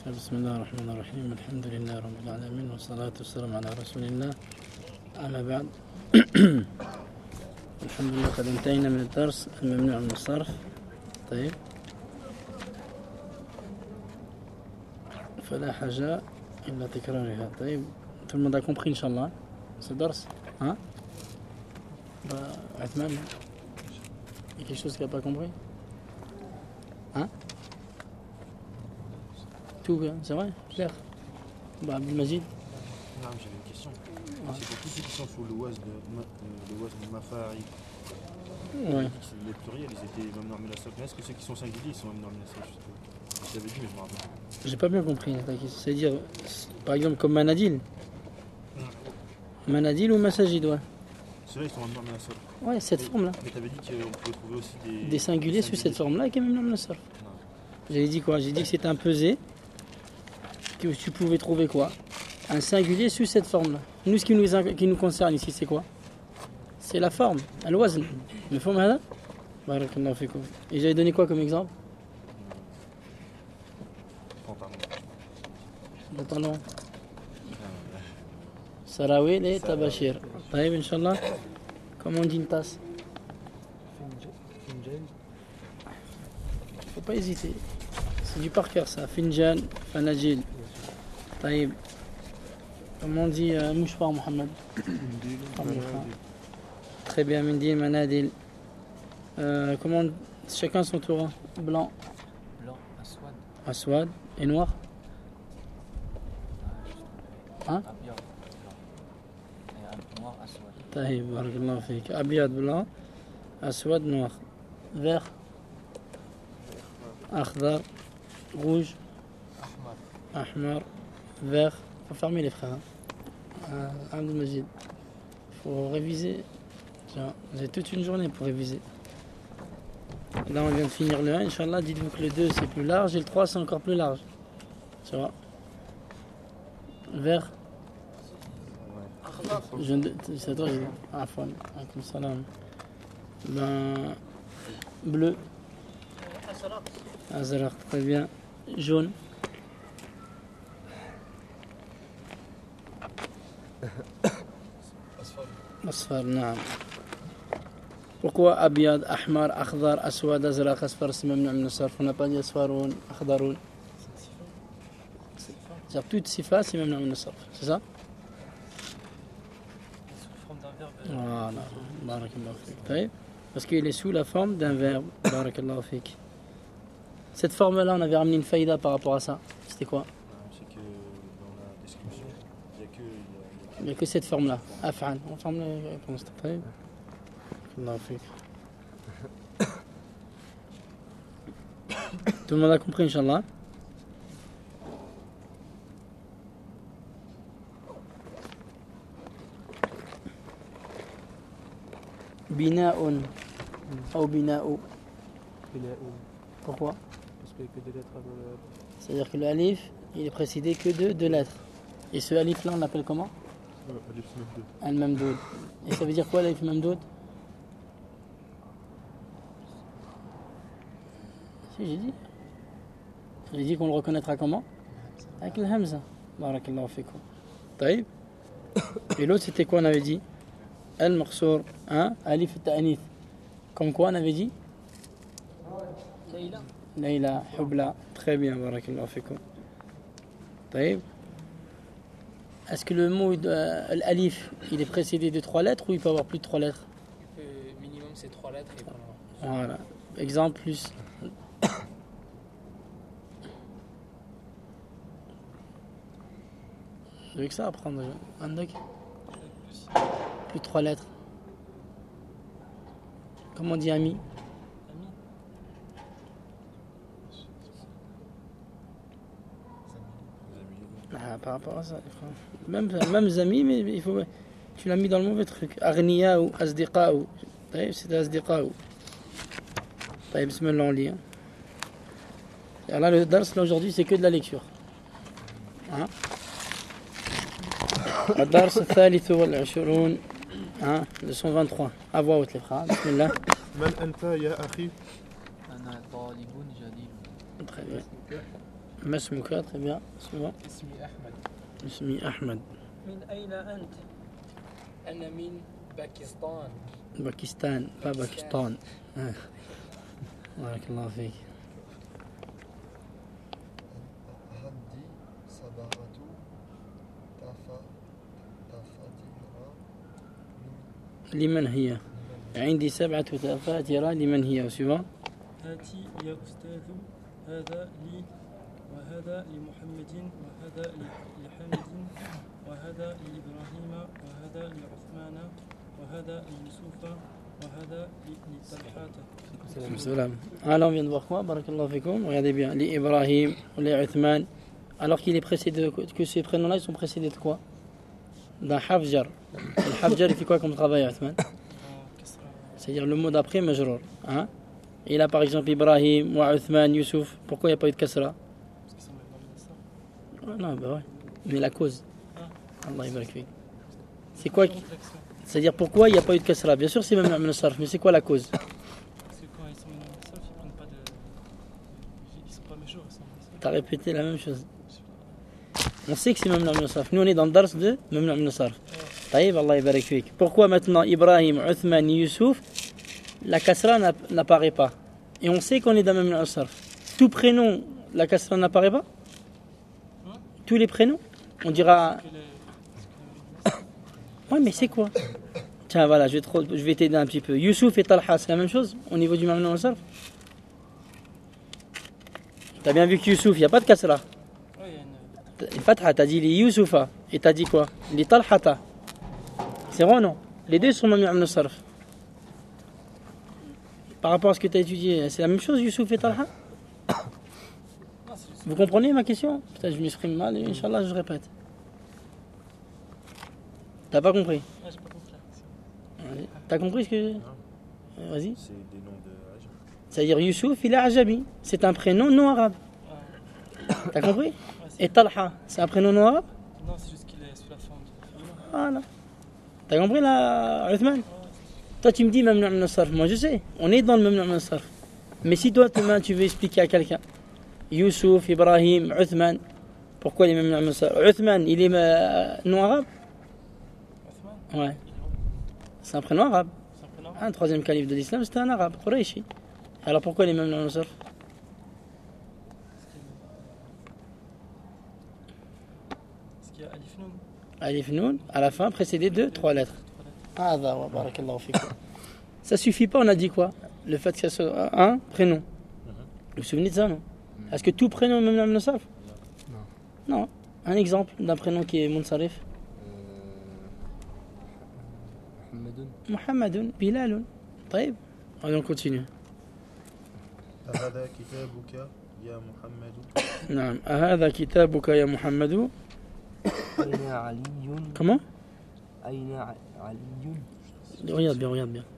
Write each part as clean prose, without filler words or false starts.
بسم الله الرحمن الرحيم الحمد لله رب العالمين والصلاة والسلام على رسول الله أما بعد الحمد لله قد انتهينا من الدرس الممنوع من الصرف. طيب فلا حاجة إلا تكرارها. طيب tout le monde a compris Inch'Allah ce dars hein? Athman, il y a quelque chose qu'il n'a pas compris hein? Tout bien, c'est vrai, clair. Bah, Abdelmajid. Non, j'avais une question. Ouais. C'est pour tous ceux qui sont sous le wazn de Mafari. Ouais. Les pluriels, ils étaient même normés la socle. Mais est-ce que ceux qui sont singuliers, ils sont même normés la socle? Je l'avais dit, mais je me rappelle pas. J'ai pas bien compris. C'est-à-dire, par exemple, comme Manadil. Manadil ou Massajid, ouais. Ceux-là, ils sont même normés la socle. Ouais, cette forme-là. Mais t'avais dit qu'on pouvait trouver aussi des singuliers sous cette forme-là qui est même normés la socle. J'avais dit quoi? J'ai dit que c'était un pesé. Que tu pouvais trouver quoi? Un singulier sous cette forme-là. Nous, ce qui nous concerne ici, c'est quoi? C'est la forme, al-wazn. Le forme là. Barakallahu fikum. Et j'avais donné quoi comme exemple? Pantalon. Sarawil et tabashir. Taïb, Inch'Allah. Comment on dit une tasse? Faut pas hésiter. C'est du par cœur ça. Finjan, fanajil. Taïb. Comment on dit mouchoir, Mohamed? Très bien, Mindil, Manadil. Comment chacun son tour? Blanc. Blanc, aswad. Aswad. Et noir? Hein? Abyad, blanc. Et noir, aswad. Taïb, barakallahu fik. Abyad, blanc. Aswad, noir. Vert. Akhdar. Rouge. Ahmar. Ahmar. Vert. Faut fermer les frères. Abdelmajid. Faut réviser. J'ai toute une journée pour réviser. Là, on vient de finir le 1. Inch'Allah, dites-vous que le 2 c'est plus large et le 3 c'est encore plus large. Tu vois? Vert. C'est toi, Afwan. Alaykoum salam. Ben, bleu. Azraq, très bien. Jaune. Asfar, naam. Pourquoi Abyad, Ahmar, Akhdar, Aswad, Azraq, Asfar, c'est même le sarf? On n'a pas dit Asfaroun, Akhdaroun. C'est-à-dire toutes sifa, c'est même le sarf, c'est ça? Sous forme d'un verbe. Voilà, barakallahu fik. Parce qu'il est sous la forme d'un verbe, barakallahu fik. Cette forme-là, on avait ramené une faïda par rapport à ça. C'était quoi? C'est que dans la description, il n'y a que cette forme-là. Af'an. On forme comme ça. Barakallahu fik. Tout le monde a compris, Inch'Allah? Bina'un ou bina'u. Pourquoi? Parce qu'il n'y a que des lettres avant le. C'est-à-dire que le alif, il est précédé que de deux lettres. Et ce alif-là, on l'appelle comment? Alif Mamdoud. Al-Mamdoud. Et ça veut dire quoi l'alif Mamdoud? Si, j'ai dit. J'ai dit qu'on le reconnaîtra comment? Avec le hamza. Barakallahu fikum. Taïb. Et l'autre, c'était quoi on avait dit? Al-Maqsour. Hein? Alif Ta'anith. Comme quoi on avait dit? Leïla. Leïla, Hubla. Très bien, barakallahu fikum. Taïb. Est-ce que le mot l'alif, il est précédé de 3 lettres ou il peut avoir plus de 3 lettres? Minimum, c'est 3 lettres. Et voilà. Exemple plus. J'ai que ça à prendre. Un deck. Plus de 3 lettres. Comment on dit ami? Ah, par rapport à ça, même amis, mais il faut. Tu l'as mis dans le mauvais truc. Aghniya ou Asdiqa ou. C'est Asdiqa ou. Bismillah, on lit. Alors là, le dars, là aujourd'hui, c'est que de la lecture. Hein? الدرس الثالث والعشرون leçon 23 à voix haute les frères. Bismillah. من أنت يا أخي؟ أنا طالب جديد. Très bien. ما اسمك très bien suivant اسمي أحمد. اسمي أحمد من أين أنت؟ أنا من باكستان. باكستان pas باكستان بارك الله فيك عندي سبعة تفاتير لمن هي عندي 7 تفاتير لمن هي suivant هاتي يا أستاذ، هذا لي وهذا لمحمد وهذا لحامد وهذا لإبراهيم وهذا لعثمان وهذا ليوسف وهذا لطلحة. Salam. Alors on vient de voir quoi barakallahu fikoum. Regardez bien, les Ibrahim, les Uthman, alors qu'il est précédé que ces prénoms-là ils sont précédés de quoi? D'un hafjar. Le hafjar il fait quoi comme travail Uthman? C'est-à-dire le mot d'après majrour, hein? Et là par exemple Ibrahim, ou Uthman, Youssouf, pourquoi il n'y a pas eu de kasra? Parce qu'ils sont même dans le Non, bah ouais. Mais la cause. Allah yabarak fik. C'est quoi c'est-à-dire pourquoi il n'y a pas eu de kasra? Bien sûr c'est même le sarf, mais c'est quoi la cause? Parce que quand ils sont dans le sarf, ils prennent pas de. Ils sont pas méchants, ils sont. T'as répété la même chose. On sait que c'est Mamnu' min as-sarf. Nous on est dans le dars de Mamnu' min as-sarf. Taïb, Allah yabarak fik. Pourquoi maintenant Ibrahim, Uthman, Youssouf, la kasra n'apparaît pas? Et on sait qu'on est dans Mamnu' min as-sarf. Tout prénom, la kasra n'apparaît pas? Tous les prénoms? On dira. Ouais, mais c'est quoi? Tiens, voilà, je vais t'aider un petit peu. Youssouf et Talha, c'est la même chose au niveau du Mamnu' min as-sarf? T'as bien vu que Youssouf, il n'y a pas de kasra. Ouais, il y a une. Fatha, t'as dit les Youssoufa et t'as dit quoi? Les Talhata. C'est vrai ou non? Les deux sont Mamnu' min as-sarf. Par rapport à ce que tu as étudié, c'est la même chose, Youssouf et Talha? Vous comprenez ma question? Peut-être que je m'exprime mal et Inch'Allah je répète. T'as pas compris? Ah, j'ai pas compris. Vas-y. T'as compris ce que... Vas-y. C'est des noms de Ajam. C'est-à-dire Youssouf, il est Ajabi. C'est un prénom non arabe. T'as compris? Et Talha, c'est un prénom non arabe? Non, c'est juste qu'il est sous la forme de. Voilà. T'as compris là, Uthman? Toi tu me dis Mamnu' min as-sarf. Moi je sais, on est dans le Mamnu' min as-sarf. Mais si toi demain tu veux expliquer à quelqu'un Youssouf, Ibrahim, Uthman, pourquoi il est Mamnu' min as-sarf? Uthman, il est non arabe? Othman, Ouais. C'est un prénom arabe. c'est un prénom. Un troisième calife de l'islam, c'était un arabe, Qurayshi. Alors pourquoi il est Mamnu' min as-sarf? Est-ce qu'il y a Alif Noun? Alif Noun, à la fin, précédé de 3 lettres. Ah, wa barakallahu fikum. Ça suffit pas, on a dit quoi? Le fait que ça soit un prénom. Vous vous souvenez de ça, non? Est-ce que tout prénom est Mamnu' min as-sarf? Non. Un exemple d'un prénom qui est Munsarif. Muhammadun, Bilalun. طيب. Allez, on continue. هذا كتابك يا محمد. نعم. هذا كتابك يا محمد. أين علي؟ Comment? أين علي؟ Regarde bien, regarde bien.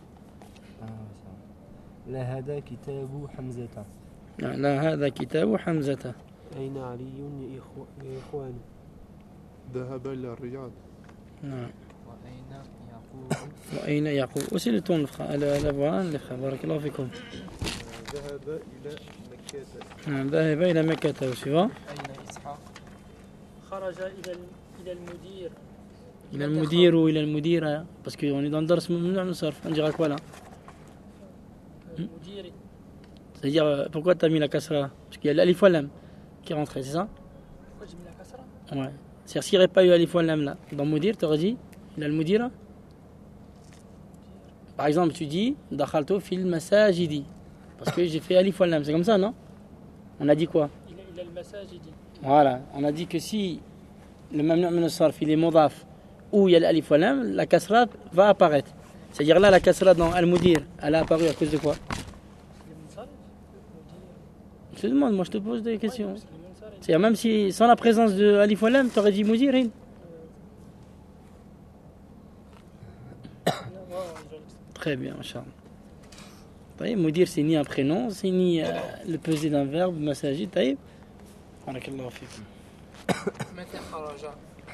لا هذا كتاب حمزة. لا هذا كتاب حمزة. أين علي يا إخواني؟ ذهب إلى الرياض. نعم. وأين يعقوب؟ وأين يعقوب؟ Aussi le ton, le frère. La voix, le frère. بارك الله فيكم. ذهب إلى مكة. نعم. ذهب إلى مكة. suivant. أين إسحاق؟ خرج إلى المدير. إلى المدير ou إلى المديرة. Parce qu'on est dans le dars Mamnu' min as-sarf. On dira quoi là? المدير. C'est-à-dire, pourquoi tu as mis la kasra? Parce qu'il y a l'alif wal lam qui est rentré, c'est ça? Pourquoi j'ai mis la kasra? Ouais. C'est-à-dire, s'il n'y aurait pas eu alif wal lam là, dans Mudir, tu aurais dit, il a le Mudira. Par exemple, tu dis, Dakhaltu fil masajidi. Parce que j'ai fait alif wal lam, c'est comme ça, non? On a dit quoi? Il a le massage, il dit. Voilà, on a dit que si le Mamnu' min as-sarf, il est modaf, ou il y a l'alif wal lam, la kasra va apparaître. C'est-à-dire là, la kasra dans al-Mudir, elle a apparu à cause de quoi? Je te demande, moi je te pose des questions. C'est-à-dire même si sans la présence de alif wal lam, tu aurais dit Mudirin. Très bien, Inch'Allah. طيب, Mudir c'est ni un prénom, c'est ni le pesé d'un verbe, masajid, طيب. Barakallahu fikum. متى خرج؟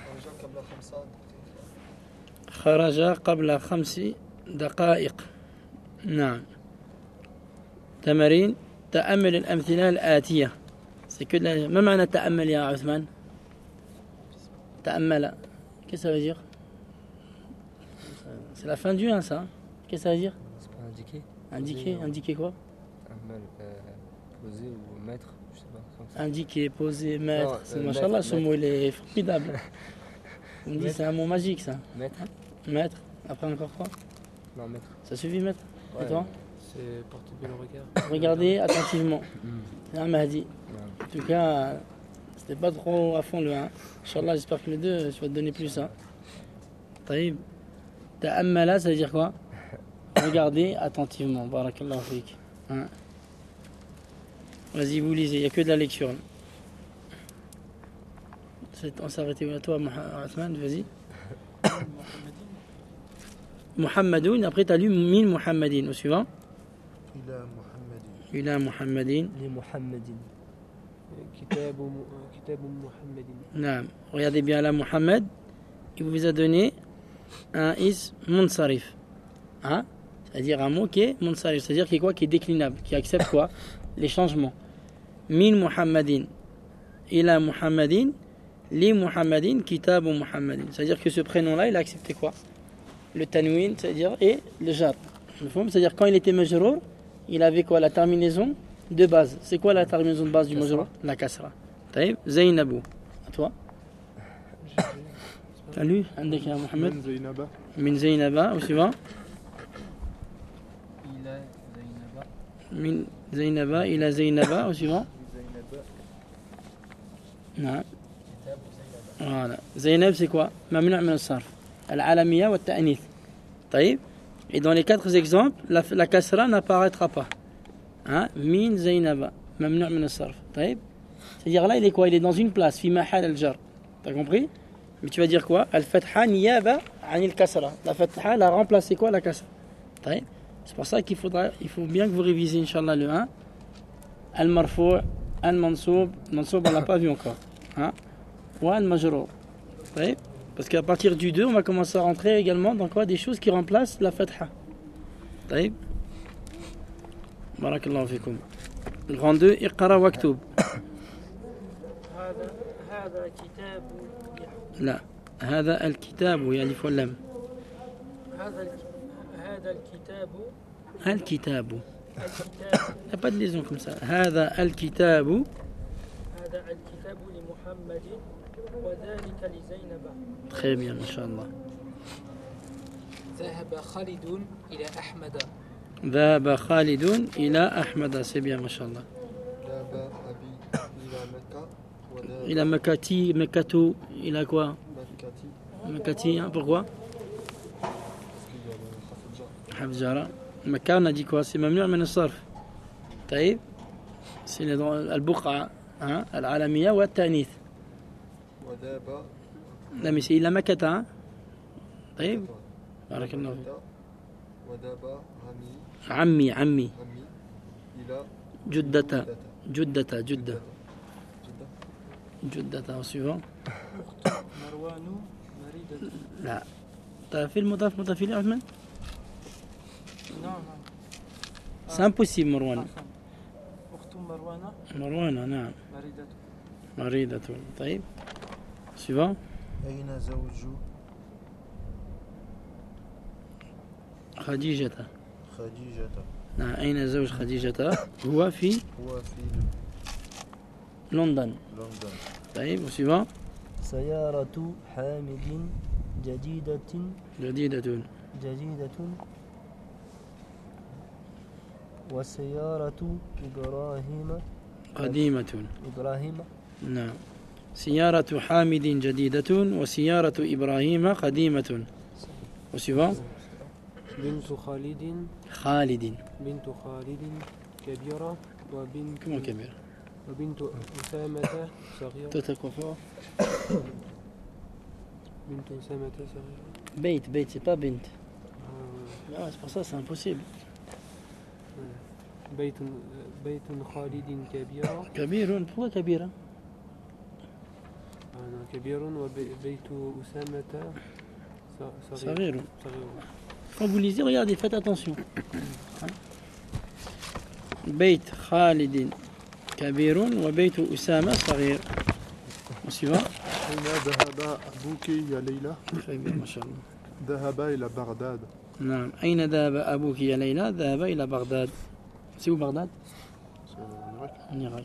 خرج قبل 5 دقائق. خرج قبل 5 دقائق. نعم. تمارين تأمل الأمثلة الآتية. C'est que de la... Même un ta'ammal ya Othman. Ta'ammala. Qu'est-ce que ça veut dire? C'est la fin du 1 ça. Qu'est-ce que ça veut dire? C'est pas indiqué. Indiquer, indiquer quoi? Mal posé ou mettre, je sais pas. Comme ça. Indiquer, poser, mettre. Non, C'est machallah, ce mettre. mot il est formidable. On me dit Mettre. c'est un mot magique ça. Mettre. Mettre. Après encore quoi? Non, mettre. Ça suffit mettre? Et Ouais. toi? C'est porter bien le regard. Regardez attentivement. Mm. Un Mahdi. Ouais. En tout cas, c'était pas trop à fond le 1. Inch'Allah, j'espère que le 2, je vais te donner plus. Hein. Taïb. Ta'ammala, ça veut dire quoi? Regardez attentivement. Barakallahu fik. Hein. Vas-y, vous lisez. Il n'y a que de la lecture. On s'est arrêté à toi, Othman, vas-y. Muhammadoun, après tu as lu Min Muhammadin. Au suivant. إلى محمد Ila Muhammadin. Les Muhammadin. كتاب محمد. Naam. Regardez bien là, Muhammad. Il vous a donné un is munsarif. Hein? C'est-à-dire un mot qui est munsarif. C'est-à-dire qui est quoi? Qui est déclinable. Qui accepte quoi? Les changements. Min Muhammadin. Ila Muhammadin. Li Muhammadin. Kitabu Muhammadin. C'est-à-dire que ce prénom-là, il a accepté quoi? Le tanwin, c'est-à-dire, et le jar. C'est-à-dire quand il était majrour, il avait quoi? La terminaison de base. C'est quoi la terminaison de base du majrour? La kasra. Taïb, Zainabou. À toi? T'as lu? عندك يا محمد? من زينب من زينب. Au suivant? إلى زينب. من زينب إلى زينب. Au suivant? نعم. Voilà. Zainab, c'est quoi? ممنوع من الصرف. العالمية والتأنيث. طيب. Et dans les 4 exemples, la kasra n'apparaîtra pas. Hein? Min Zainaba. Mamnu' min as-sarf. طيب. C'est-à-dire là, il est quoi? Il est dans une place. Fi mahal al-jar. T'as compris? Mais tu vas dire quoi? Al-fatha niyaba anil kasra. La fatha, elle a remplacé quoi? La kasra. طيب. C'est pour ça qu'il faut bien que vous révisez, Inch'Allah, le 1. Al-marfou', al-mansoub. Mansoub, on l'a pas vu encore. Hein? Ou al-majrour. طيب. Parce qu'à partir du 2, on va commencer à rentrer également dans quoi? Des choses qui remplacent la fatha. طيب. Barakallahu fikum. Le grand 2, Iqra waktub. هذا كتاب. لا. هذا الكتاب يا ألف واللام. هذا الكتاب. الكتاب. الكتاب. Il n'y a pas de liaison comme ça. هذا الكتاب. هذا الكتاب لمحمد وذلك لزينب. Très bien, Inch'Allah. ذهب خالد إلى أحمد. ذهب خالد إلى أحمد. C'est bien, Inch'Allah. ذهب أبي إلى مكة وذهب Il a Makati, Mekato. Il a quoi? مكتي Makati, hein, pourquoi? parce qu'il y a le Hafidja. Hafjara. Makka, on a dit quoi? C'est mamnu' min as-sarf. طيب. C'est البقعة. Hein? العالمية والتأنيث. وذهب لا mais c'est إلى مكة. Hein? طيب. بارك الله فيك. وذهب عمي عمي عمي. إلى جدة. جدة. جدة. جدة جدة. Au suivant. مروان مريدة. لا. t'as fait le mudaf mudaf ilayh Othman? Non. C'est impossible Marwan. أخت مروانة مروان نعم. مريدة. مريضة. طيب. suivant. أين زوج خديجة. خديجة نعم. أين زوج خديجة؟ هو في هو في لندن. لندن طيب. suivant. سيارة حامد جديدة جديدة. وسيارة قديمة. إبراهيم نعم. سيارة حامد جديدة وسيارة إبراهيم قديمة. وسيفا بنت خالد. خالد. بنت خالد كبيرة وبنت كم كبير؟ وبنت أسامة صغيرة. تتكفى. بنت أسامة صغيرة. بيت c'est pas bint. Ah, c'est pour ça c'est impossible. بيت خالد كبيرة. كبير. pourquoi كبيرة؟ كبير وبيت أسامة صغير. Quand vous lisez, regardez, faites attention. بيت خالد كبير وبيت أسامة صغير. Suivant. أين ذهب أبوك يا ليلى؟ Très bien, machallah. ذهب إلى بغداد. نعم. أين ذهب أبوك يا ليلى؟ ذهب إلى بغداد. C'est où Bagdad? En Irak.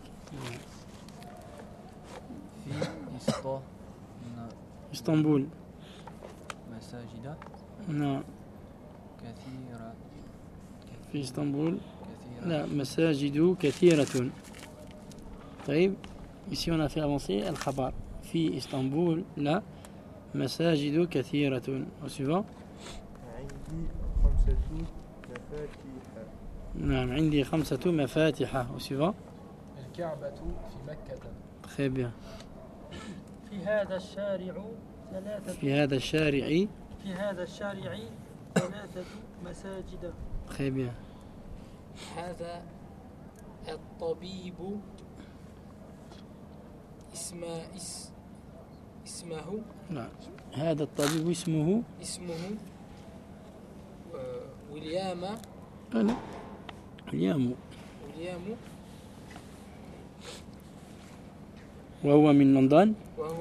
في Istanbul. مساجد نعم. كثيرة في إسطنبول. كثيرة لا مساجد كثيرة. طيب. Ici on a fait avancer الخبر. في إسطنبول لا مساجد كثيرة. Au suivant. عندي 5 مفاتيح. نعم عندي 5 مفاتيح. Au suivant. الكعبة في مكة. Très bien. في هذا الشارع ثلاثة في هذا الشارع. في هذا الشارع ثلاثة مساجد. Très bien. هذا الطبيب اسمه نعم. هذا الطبيب اسمه ويليام أنا اليوم وهو من لندن.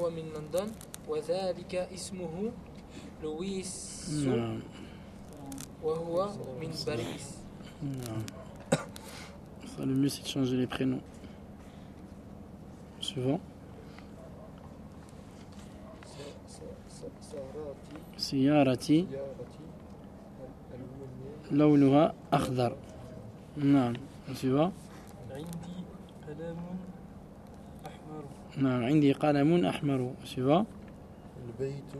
وذلك اسمه لويس نعم. وهو من باريس. Non. Ça, le mieux c'est de changer les prénoms. Suivant. سيارتي لونها أخضر. نعم. Suivant. عندي قلم أحمر. نعم عندي قلم أحمر. Suivant. البيت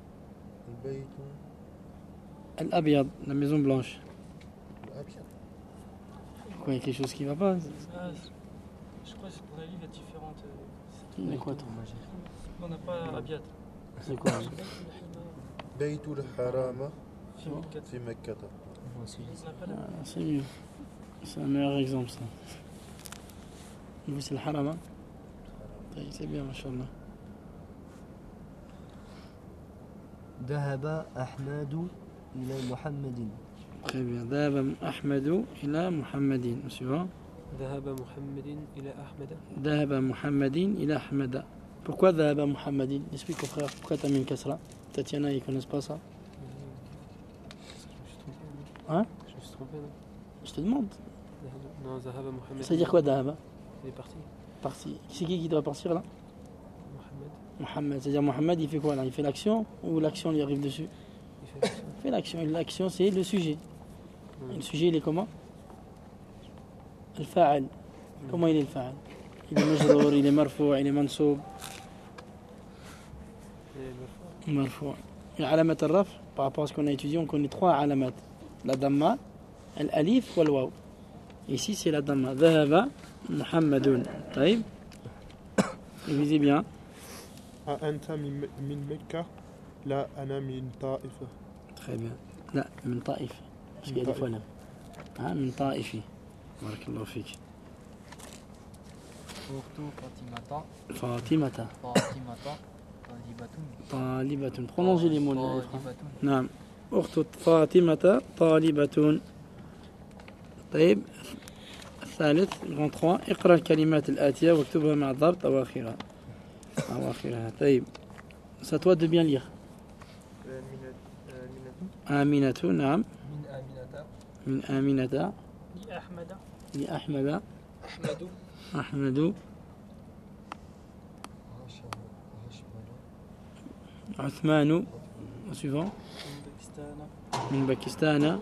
الأبيض. La maison blanche. الأبيض. Quoi, il y a quelque chose qui va pas? Ah, je crois que dans la livre il y a différentes. C'est quoi toi? On n'a pas Abiat. C'est quoi? بيت الحرام في مكة. في مكة. On n'a pas la Ah, c'est mieux. C'est un meilleur exemple ça. Vous c'est le haram hein? C'est bien, machallah. ذهب أحمد إلى محمد. Très bien. ذهب أحمد إلى محمد. Suivant. ذهب محمد إلى أحمد. ذهب محمد إلى أحمد. Pourquoi ذهب محمد? Explique au frère, pourquoi tu as mis une kasra? Peut-être qu'il y en a, ils ne connaissent pas ça. Hein? Je me suis trompé, non? Je te demande. Non, ذهب محمد. Ça veut dire quoi ذهب? Il est parti. Parti. C'est qui doit partir là? Mohamed. Mohamed. C'est-à-dire Mohamed, il fait quoi là? Il fait l'action ou l'action lui arrive dessus? Il fait l'action. Il fait l'action. Et l'action, c'est le sujet. Et le sujet, il est comment? Le fa'al. Comment il est le fa'al? Il est majrour, il est marfou, il est mansoub. Marfou. Et alamat al-raf, par rapport à ce qu'on a étudié, on connaît 3 alamat. La damma, l'alif ou l'waw. Ici, c'est la damma. Dhahaba Muhammadun. Taïb. Lisez bien. أنت من مكة؟ لا أنا من طائفة. Très bien. لا من طائف. Parce qu'il y a des fois là. Hein, من طائفي. بارك الله فيك. أخت فاطمة فاطمة. طالبة. طالبة. Prolongez les mots là. طالبة. نعم. أخت فاطمة طالبة. طيب. الثالث grand 3 اقرأ الكلمات الآتية واكتبها مع الضبط أواخرها. طيب. C'est à toi de bien lire. آمنة. نعم. من آمنة. لأحمد. لأحمد. أحمد. أحمد. عثمان. suivant. من باكستان. من باكستان.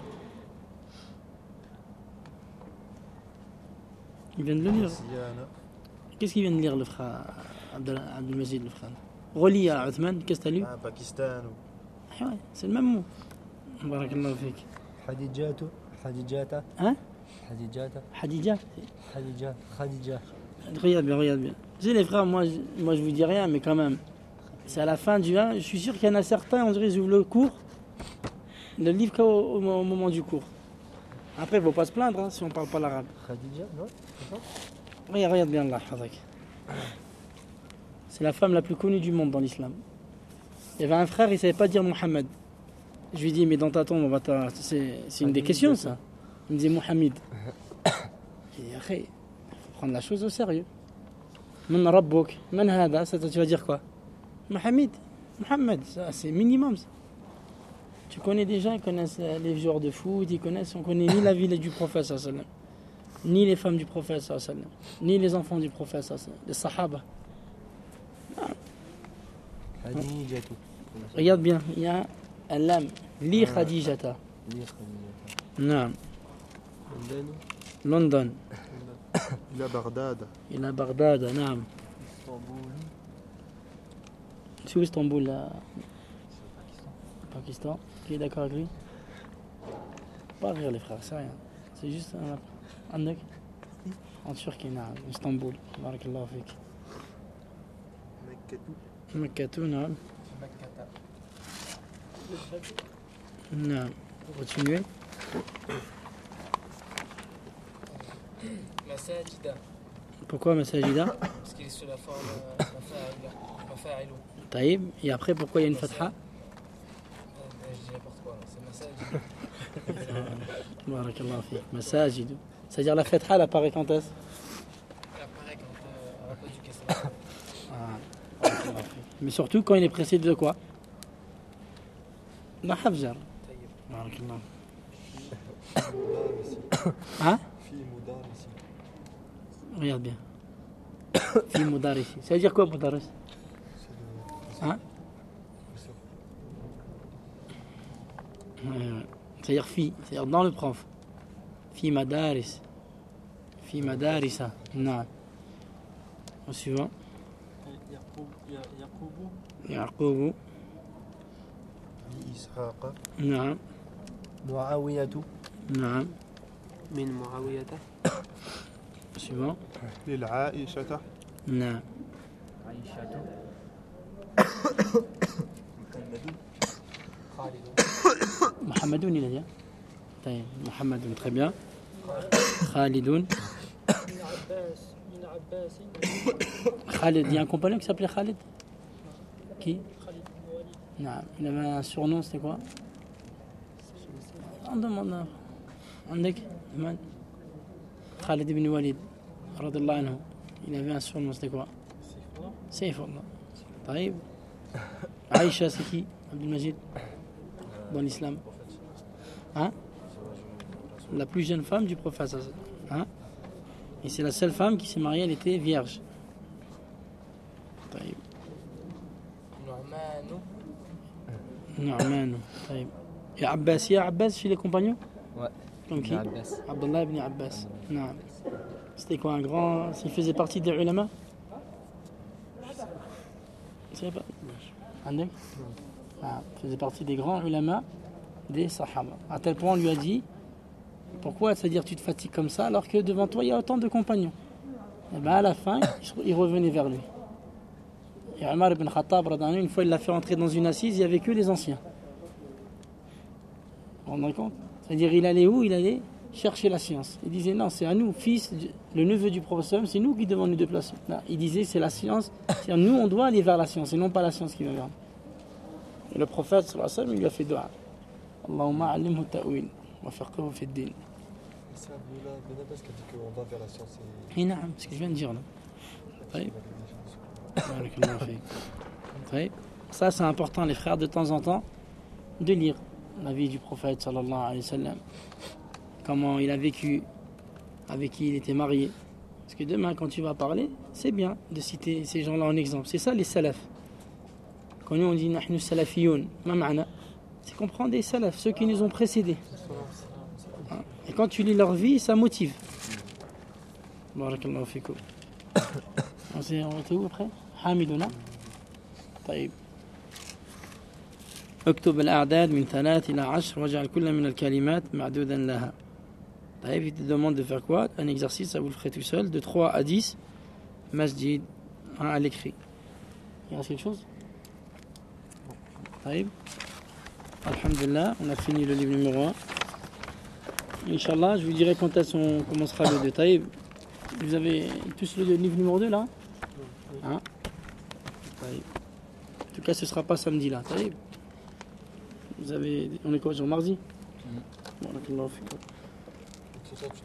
Il vient de le lire. Qu'est-ce qu'il vient de lire le frère Abdelmajid le frère? Relis à Othman, qu'est-ce que tu as lu? Pakistan. Ouais, c'est le même mot. Barakallahu fik. حديجة. Hein? حديجة. Khadija. Regarde bien. Tu sais les frères, moi je vous dis rien, mais quand même. C'est à la fin du 1, je suis sûr qu'il y en a certains, on dirait ils ouvrent le cours, le livre qu'au moment du cours. Après, il ne faut pas se plaindre hein, si on ne parle pas l'arabe. Khadija, non? Regarde bien Allah, c'est la femme la plus connue du monde dans l'islam. Il y avait un frère, il ne savait pas dire Mohammed. Je lui dis, mais dans ta tombe, c'est une des questions ça. Il me disait Mohammed. Il dit, prendre la chose au sérieux. Man rabbuk, man hada, ça tu vas dire quoi? Mohamed, ça c'est minimum. Ça. Tu connais des gens, ils connaissent les joueurs de foot, on connaît ni la ville du prophète sallallahu alayhi wa sallam, ni les femmes du prophète sallallahu alayhi wa sallam, ni les enfants du prophète sallallahu alayhi wa sallam, les sahaba. Khadijatu. Regarde bien, il y a un lam, li khadijata. Li Khadijata. Non, عندنا London, إلى بغداد. il a Bagdad, non. C'est où Istanbul là? Pakistan. Qui est d'accord avec lui? Pas rire les frères, c'est rien. C'est juste un mec en Turquie, non, Istanbul. Barakallahu fik. مكة. Makkatu, non. Non. Continuez. Masajida. Pourquoi Masajida? Parce qu'il est sous la forme mafa'ila. Taïb. Et après, pourquoi il y a une fatha? Je dis n'importe quoi, c'est masajida. Barakallahu fik. Masajid. C'est-à-dire la fatha, elle apparaît quand est-ce? Elle apparaît quand à la place du kasra. Ah, barakallahu fik. Mais surtout quand il est précédé de quoi? La hafjar. Barakallahu. Hein? في مدارس. Regarde bien. Fi mudarisi. Ça veut dire quoi mudaris? Hein? C'est-à-dire fi, c'est-à-dire dans le prof. Fi madaris. Fi madarisa. Non. Au suivant. Yaqoubu. لإسحاق. Non. Muawiyatu. Non. من معاوية Au suivant. للعائشة. Non. Aïshatu. Mohamedoun, il a dit. طيب. Mohamedoun, très bien. Khalidoun. Khalid, il y a un compagnon qui s'appelait Khalid. Qui? Non, il avait un surnom, c'était quoi? On demande. عندك من Khalid ibn Walid radiyallahu anhu, il avait un surnom, c'était quoi? Saifullah. طيب. Aïcha, c'est qui? Abdul Majid dans l'islam, hein? La plus jeune femme du prophète, hein? Et c'est la seule femme qui s'est mariée, elle était vierge. طيب. Nu'man. طيب. Et Abbas, il y a Abbas chez les compagnons? Ouais. Comme qui? Ibn Abbas. Abdullah ibn Abbas. Non. C'était quoi un grand. Il faisait partie des ulama? Je sais pas. Andek? Ah, il faisait partie des grands ulama des sahaba. À tel point on lui a dit pourquoi, c'est-à-dire tu te fatigues comme ça alors que devant toi il y a autant de compagnons. Et bien à la fin, il revenait vers lui. Et Omar ibn Khattab, une fois il l'a fait entrer dans une assise, il n'y avait que les anciens. Vous vous rendez compte? C'est-à-dire il allait où? Il allait chercher la science. Il disait non, c'est à nous, fils, le neveu du professeur, c'est nous qui devons nous déplacer. Non, il disait c'est la science, c'est-à-dire nous on doit aller vers la science et non pas la science qui va vers nous. Et le prophète sallallahu alayhi wa sallam, il lui a fait dua. Allahumma allimhu ta'wil wa faqihhu fi ad-din. C'est Abdullah Ben Abbas qui a dit qu'on va vers la science. Et naam, c'est ce que je viens de dire là. طيب. Barakallahu fik. طيب. Ça c'est important les frères de temps en temps de lire la vie du prophète sallallahu alayhi wa sallam. Comment il a vécu, avec qui il était marié. Parce que demain quand tu vas parler, c'est bien de citer ces gens-là en exemple. C'est ça les salafs. Quand nous on dit nahnu salafiyoun, ma ma'na, c'est qu'on prend des salafs, ceux qui nous ont précédés. Et quand tu lis leur vie, ça motive. Barakallahu fikum. On était où après? Hamidouna. طيب. اكتب الأعداد من 3 إلى 10 واجعل كل من الكلمات معدودا لها. طيب, il te demande de faire quoi? Un exercice, ça vous le ferez tout seul, de 3 à 10. Masjid, à l'écrit. Il reste quelque chose? طيب. Alhamdulillah, on a fini le livre numéro 1. Inch'Allah, je vous dirai quand est-ce qu'on commencera le 2. طيب. Vous avez tous le livre numéro 2 là? Hein? طيب. En tout cas, ce ne sera pas samedi là. طيب. Vous avez... On est quoi, genre mardi? Barakallahu fikum.